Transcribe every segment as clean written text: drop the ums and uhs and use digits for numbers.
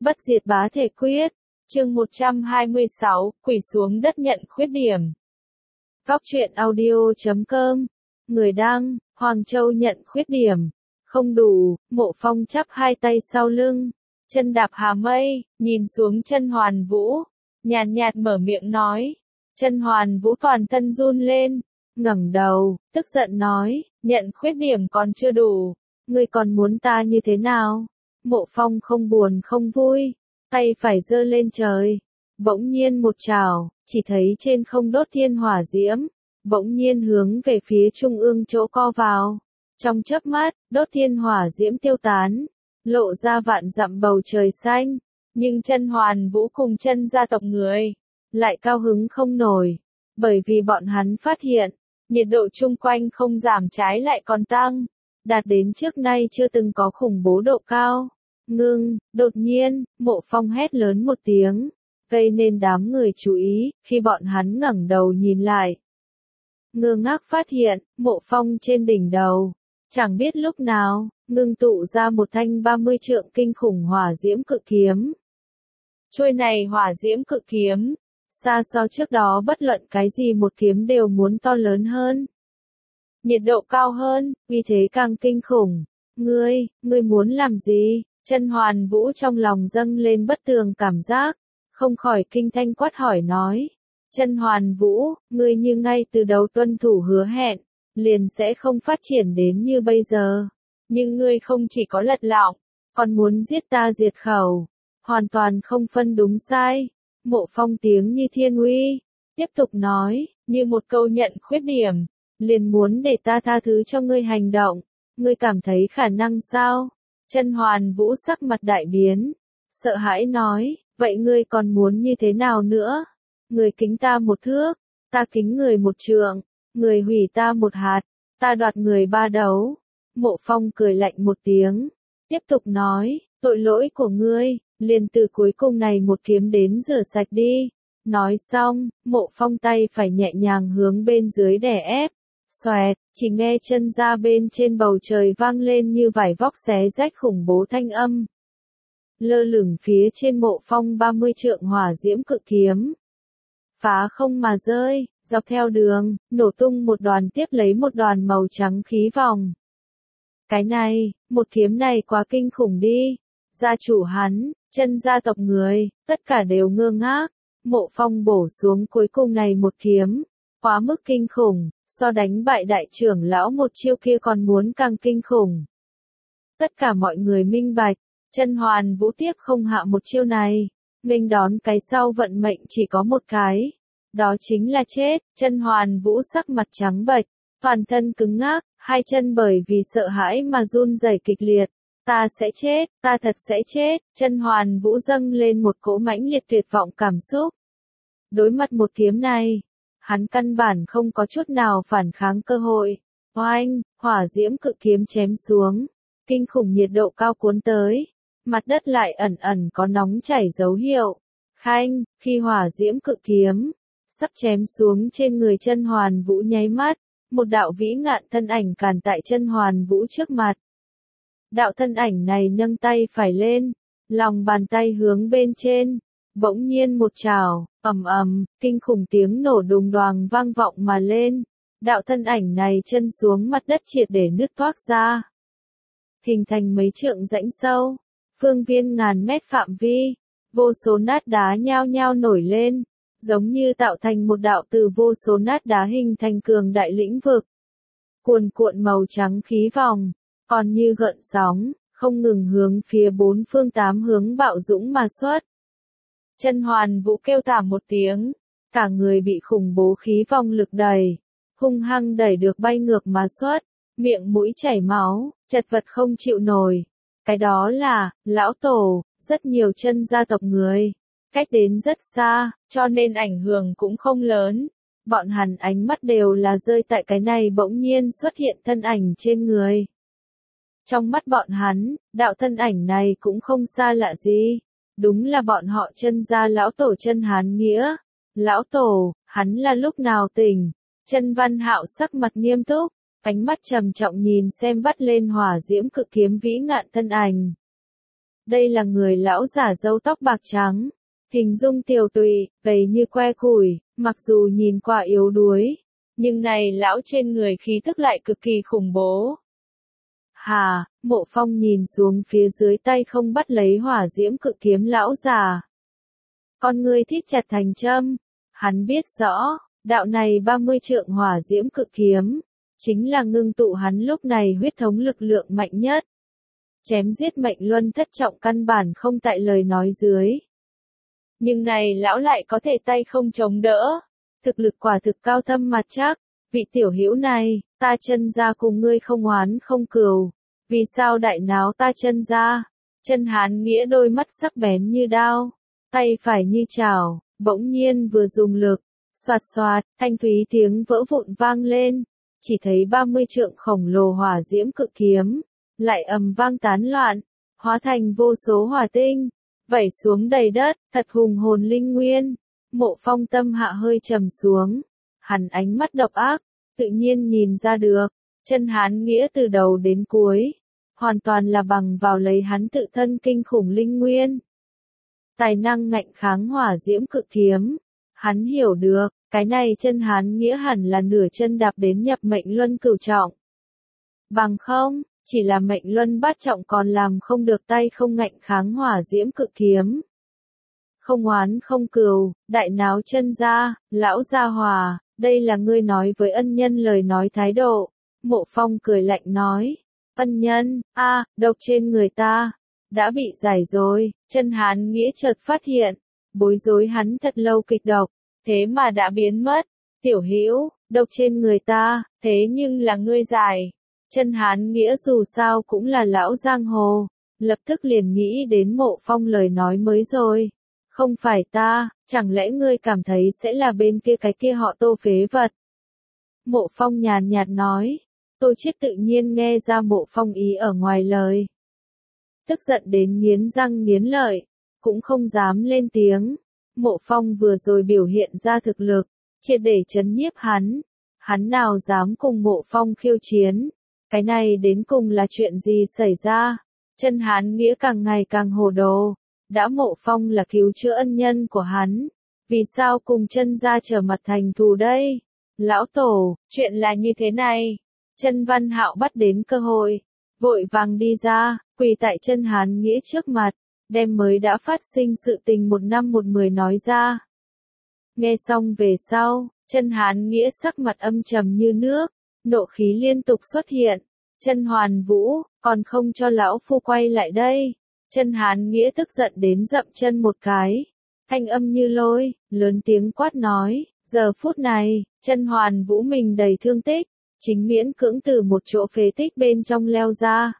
Bất diệt bá thể quyết. Chương 126, quỳ xuống đất nhận khuyết điểm. Góc truyện audio.com. Người đăng, Hoàng Châu nhận khuyết điểm. Không đủ, Mộ Phong chắp hai tay sau lưng, chân đạp hà mây, nhìn xuống chân Hoàn Vũ, nhàn nhạt mở miệng nói. Chân Hoàn Vũ toàn thân run lên, ngẩng đầu, tức giận nói, nhận khuyết điểm còn chưa đủ, ngươi còn muốn ta như thế nào? Mộ Phong không buồn không vui, tay phải giơ lên trời, bỗng nhiên một trảo, chỉ thấy trên không đốt thiên hỏa diễm, bỗng nhiên hướng về phía trung ương chỗ co vào. Trong chớp mắt, đốt thiên hỏa diễm tiêu tán, lộ ra vạn dặm bầu trời xanh, nhưng chân Hoàn Vũ cùng chân gia tộc người lại cao hứng không nổi, bởi vì bọn hắn phát hiện, nhiệt độ chung quanh không giảm trái lại còn tăng, đạt đến trước nay chưa từng có khủng bố độ cao. Đột nhiên, Mộ Phong hét lớn một tiếng, gây nên đám người chú ý, khi bọn hắn ngẩng đầu nhìn lại. Ngơ ngác phát hiện, Mộ Phong trên đỉnh đầu, chẳng biết lúc nào, ngưng tụ ra một thanh 30 trượng kinh khủng hỏa diễm cự kiếm. Trôi này hỏa diễm cự kiếm, xa so trước đó bất luận cái gì một kiếm đều muốn to lớn hơn. Nhiệt độ cao hơn, uy thế càng kinh khủng. Ngươi muốn làm gì? Chân Hoàn Vũ trong lòng dâng lên bất tường cảm giác, không khỏi kinh thanh quát hỏi nói. Chân Hoàn Vũ, ngươi như ngay từ đầu tuân thủ hứa hẹn, liền sẽ không phát triển đến như bây giờ. Nhưng ngươi không chỉ có lật lọng, còn muốn giết ta diệt khẩu, hoàn toàn không phân đúng sai. Mộ Phong tiếng như thiên uy, tiếp tục nói, như một câu nhận khuyết điểm, liền muốn để ta tha thứ cho ngươi hành động, ngươi cảm thấy khả năng sao? Chân Hoàn Vũ sắc mặt đại biến, sợ hãi nói, vậy ngươi còn muốn như thế nào nữa? Người kính ta một thước, ta kính người một trượng, người hủy ta một hạt, ta đoạt người ba đấu. Mộ Phong cười lạnh một tiếng, tiếp tục nói, tội lỗi của ngươi, liền từ cuối cùng này một kiếm đến rửa sạch đi. Nói xong, Mộ Phong tay phải nhẹ nhàng hướng bên dưới đè ép. Xoẹt, chỉ nghe chân ra bên trên bầu trời vang lên như vải vóc xé rách khủng bố thanh âm. Lơ lửng phía trên Mộ Phong 30 trượng hỏa diễm cự kiếm. Phá không mà rơi, dọc theo đường, nổ tung một đoàn tiếp lấy một đoàn màu trắng khí vòng. Cái này, một kiếm này quá kinh khủng đi. Gia chủ hắn, chân gia tộc người, tất cả đều ngơ ngác. Mộ Phong bổ xuống cuối cùng này một kiếm, quá mức kinh khủng. So đánh bại đại trưởng lão một chiêu kia còn muốn càng kinh khủng. Tất cả mọi người minh bạch, chân Hoàn Vũ tiếp không hạ một chiêu này, nghênh đón cái sau vận mệnh chỉ có một cái, đó chính là chết. Chân Hoàn Vũ sắc mặt trắng bệch, toàn thân cứng ngắc, hai chân bởi vì sợ hãi mà run rẩy kịch liệt. Ta sẽ chết, ta thật sẽ chết. Chân Hoàn Vũ dâng lên một cỗ mãnh liệt tuyệt vọng cảm xúc. Đối mặt một kiếm này, hắn căn bản không có chút nào phản kháng cơ hội. Oanh, hỏa diễm cự kiếm chém xuống, kinh khủng nhiệt độ cao cuốn tới, mặt đất lại ẩn ẩn có nóng chảy dấu hiệu. Khanh, khi hỏa diễm cự kiếm sắp chém xuống trên người chân Hoàn Vũ nháy mắt, một đạo vĩ ngạn thân ảnh cản tại chân Hoàn Vũ trước mặt. Đạo thân ảnh này nâng tay phải lên, lòng bàn tay hướng bên trên, bỗng nhiên một trảo, ầm ầm, kinh khủng tiếng nổ đùng đoàng vang vọng mà lên. Đạo thân ảnh này chân xuống mặt đất triệt để nứt toác ra, hình thành mấy trượng rãnh sâu, phương viên ngàn mét phạm vi, vô số nát đá nhao nhao nổi lên, giống như tạo thành một đạo từ vô số nát đá hình thành cường đại lĩnh vực. Cuồn cuộn màu trắng khí vòng, còn như gợn sóng, không ngừng hướng phía bốn phương tám hướng bạo dũng mà xuất. Chân Hoàn Vũ kêu thảm một tiếng, cả người bị khủng bố khí vòng lực đẩy, hung hăng đẩy được bay ngược mà xuất, miệng mũi chảy máu, chật vật không chịu nổi. Cái đó là, lão tổ, rất nhiều chân gia tộc người, cách đến rất xa, cho nên ảnh hưởng cũng không lớn. Bọn hắn ánh mắt đều là rơi tại cái này bỗng nhiên xuất hiện thân ảnh trên người. Trong mắt bọn hắn, đạo thân ảnh này cũng không xa lạ gì. Đúng là bọn họ chân gia lão tổ chân Hán Nghĩa. Lão tổ, hắn là lúc nào tỉnh? Chân Văn Hạo sắc mặt nghiêm túc, ánh mắt trầm trọng nhìn xem vắt lên hỏa diễm cự kiếm vĩ ngạn thân ảnh. Đây là người lão giả râu tóc bạc trắng, hình dung tiều tụy, gầy như que củi, mặc dù nhìn qua yếu đuối, nhưng này lão trên người khí tức lại cực kỳ khủng bố. Hà, Mộ Phong nhìn xuống phía dưới tay không bắt lấy hỏa diễm cự kiếm lão già. Con người thít chặt thành châm, hắn biết rõ, đạo này 30 trượng hỏa diễm cự kiếm, chính là ngưng tụ hắn lúc này huyết thống lực lượng mạnh nhất. Chém giết mệnh luân thất trọng căn bản không tại lời nói dưới. Nhưng này lão lại có thể tay không chống đỡ, thực lực quả thực cao thâm mặt chắc, vị tiểu hữu này, ta chân ra cùng ngươi không oán không cừu, vì sao đại náo ta chân ra? Chân Hán Nghĩa đôi mắt sắc bén như đao, tay phải như chảo, bỗng nhiên vừa dùng lực, xoạt xoạt, thanh thúy tiếng vỡ vụn vang lên, chỉ thấy 30 trượng khổng lồ hỏa diễm cự kiếm, lại ầm vang tán loạn, hóa thành vô số hỏa tinh, vẩy xuống đầy đất, thật hùng hồn linh nguyên. Mộ Phong tâm hạ hơi trầm xuống, hắn ánh mắt độc ác, tự nhiên nhìn ra được, chân Hán Nghĩa từ đầu đến cuối, hoàn toàn là bằng vào lấy hắn tự thân kinh khủng linh nguyên. Tài năng ngạnh kháng hỏa diễm cự kiếm, hắn hiểu được, cái này chân Hán Nghĩa hẳn là nửa chân đạp đến nhập mệnh luân cửu trọng. Bằng không, chỉ là mệnh luân bát trọng còn làm không được tay không ngạnh kháng hỏa diễm cự kiếm. Không oán không cừu, đại náo chân ra, lão gia hòa, đây là ngươi nói với ân nhân lời nói thái độ. Mộ Phong cười lạnh nói, ân nhân, độc trên người ta, đã bị giải rồi. Chân Hán Nghĩa chợt phát hiện, bối rối hắn thật lâu kịch độc, thế mà đã biến mất. Tiểu hữu, độc trên người ta, thế nhưng là ngươi giải. Chân Hán Nghĩa dù sao cũng là lão giang hồ, lập tức liền nghĩ đến Mộ Phong lời nói mới rồi. Không phải ta, chẳng lẽ ngươi cảm thấy sẽ là bên kia cái kia họ Tô phế vật? Mộ Phong nhàn nhạt nói, Tô Chiết tự nhiên nghe ra Mộ Phong ý ở ngoài lời. Tức giận đến nghiến răng nghiến lợi, cũng không dám lên tiếng. Mộ Phong vừa rồi biểu hiện ra thực lực, triệt để chấn nhiếp hắn nào dám cùng Mộ Phong khiêu chiến. Cái này đến cùng là chuyện gì xảy ra? Chân Hán Nghĩa càng ngày càng hồ đồ. Đã Mộ Phong là cứu chữa ân nhân của hắn, vì sao cùng chân ra trở mặt thành thù đây? Lão Tổ, chuyện là như thế này. Chân Văn Hạo bắt đến cơ hội, vội vàng đi ra, quỳ tại chân Hán Nghĩa trước mặt, đem mới đã phát sinh sự tình 1 năm 1 10 nói ra. Nghe xong về sau, chân Hán Nghĩa sắc mặt âm trầm như nước, nộ khí liên tục xuất hiện. Chân Hoàn Vũ, còn không cho lão phu quay lại đây. Chân Hán Nghĩa tức giận đến dậm chân một cái, thanh âm như lôi, lớn tiếng quát nói, giờ phút này, Chân Hoàn Vũ mình đầy thương tích, chính miễn cưỡng từ một chỗ phế tích bên trong leo ra.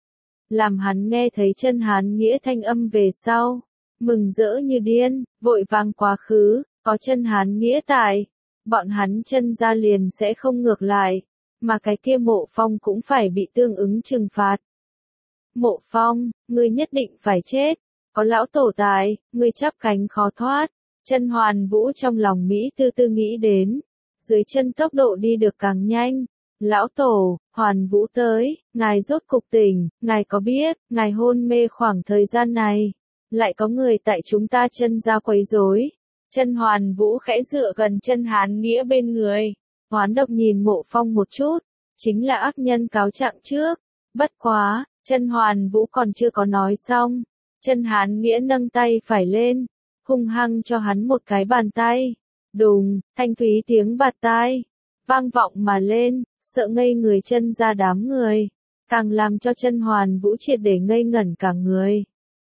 Làm hắn nghe thấy Chân Hán Nghĩa thanh âm về sau, mừng rỡ như điên, vội vàng quá khứ, có Chân Hán Nghĩa tại, bọn hắn Chân ra liền sẽ không ngược lại, mà cái kia Mộ Phong cũng phải bị tương ứng trừng phạt. Mộ Phong, ngươi nhất định phải chết, có lão tổ tại, ngươi chắp cánh khó thoát. Chân Hoàn Vũ trong lòng Mỹ tư tư nghĩ đến, dưới chân tốc độ đi được càng nhanh. Lão tổ, Hoàn Vũ tới, ngài rốt cục tỉnh, ngài có biết, ngài hôn mê khoảng thời gian này, lại có người tại chúng ta chân ra quấy rối. Chân Hoàn Vũ khẽ dựa gần Chân Hán Nghĩa bên người, hoán độc nhìn Mộ Phong một chút, chính là ác nhân cáo trạng trước. Bất quá, Chân Hoàn Vũ còn chưa có nói xong, Chân Hán Nghĩa nâng tay phải lên, hung hăng cho hắn một cái bàn tay. Đùng, thanh thúy tiếng bạt tai, vang vọng mà lên, sợ ngây người chân ra đám người, càng làm cho Chân Hoàn Vũ triệt để ngây ngẩn cả người.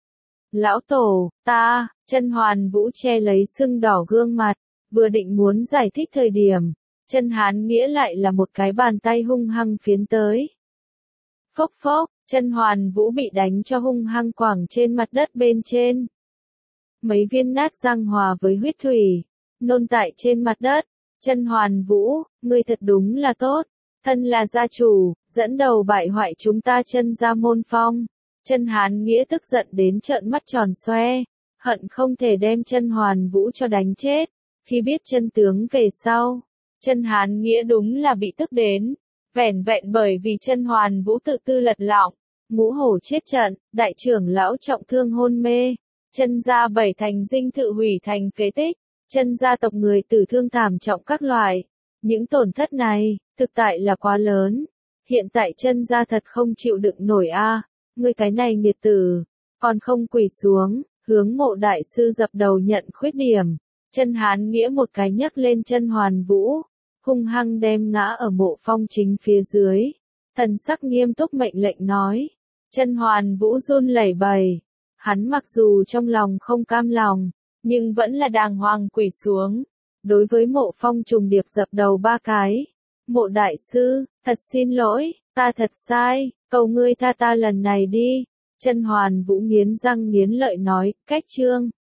Lão tổ, ta, Chân Hoàn Vũ che lấy sưng đỏ gương mặt, vừa định muốn giải thích thời điểm, Chân Hán Nghĩa lại là một cái bàn tay hung hăng phiến tới. Phốc phốc, Chân Hoàn Vũ bị đánh cho hung hăng quẳng trên mặt đất bên trên. Mấy viên nát răng hòa với huyết thủy, nôn tại trên mặt đất. Chân Hoàn Vũ, ngươi thật đúng là tốt, thân là gia chủ, dẫn đầu bại hoại chúng ta Chân gia môn phong. Chân Hán Nghĩa tức giận đến trợn mắt tròn xoe, hận không thể đem Chân Hoàn Vũ cho đánh chết. Khi biết chân tướng về sau, Chân Hán Nghĩa đúng là bị tức đến. Vẻn vẹn bởi vì Chân Hoàn Vũ tự tư lật lọng, Ngũ hổ chết trận, đại trưởng lão trọng thương hôn mê, chân gia 7 thành dinh thự hủy thành phế tích, chân gia tộc người tử thương thảm trọng các loại. Những tổn thất này, thực tại là quá lớn. Hiện tại chân gia thật không chịu đựng nổi a. Ngươi cái này nghiệt tử, còn không quỳ xuống, hướng Mộ đại sư dập đầu nhận khuyết điểm. Chân Hán Nghĩa một cái nhấc lên chân Hoàn Vũ, hung hăng đem ngã ở Mộ Phong chính phía dưới. Thần sắc nghiêm túc mệnh lệnh nói. Chân Hoàn Vũ run lẩy bẩy. Hắn mặc dù trong lòng không cam lòng, nhưng vẫn là đàng hoàng quỳ xuống. Đối với Mộ Phong trùng điệp dập đầu 3 cái. Mộ đại sư, thật xin lỗi, ta thật sai, cầu ngươi tha ta lần này đi. Chân Hoàn Vũ nghiến răng nghiến lợi nói, cách chương.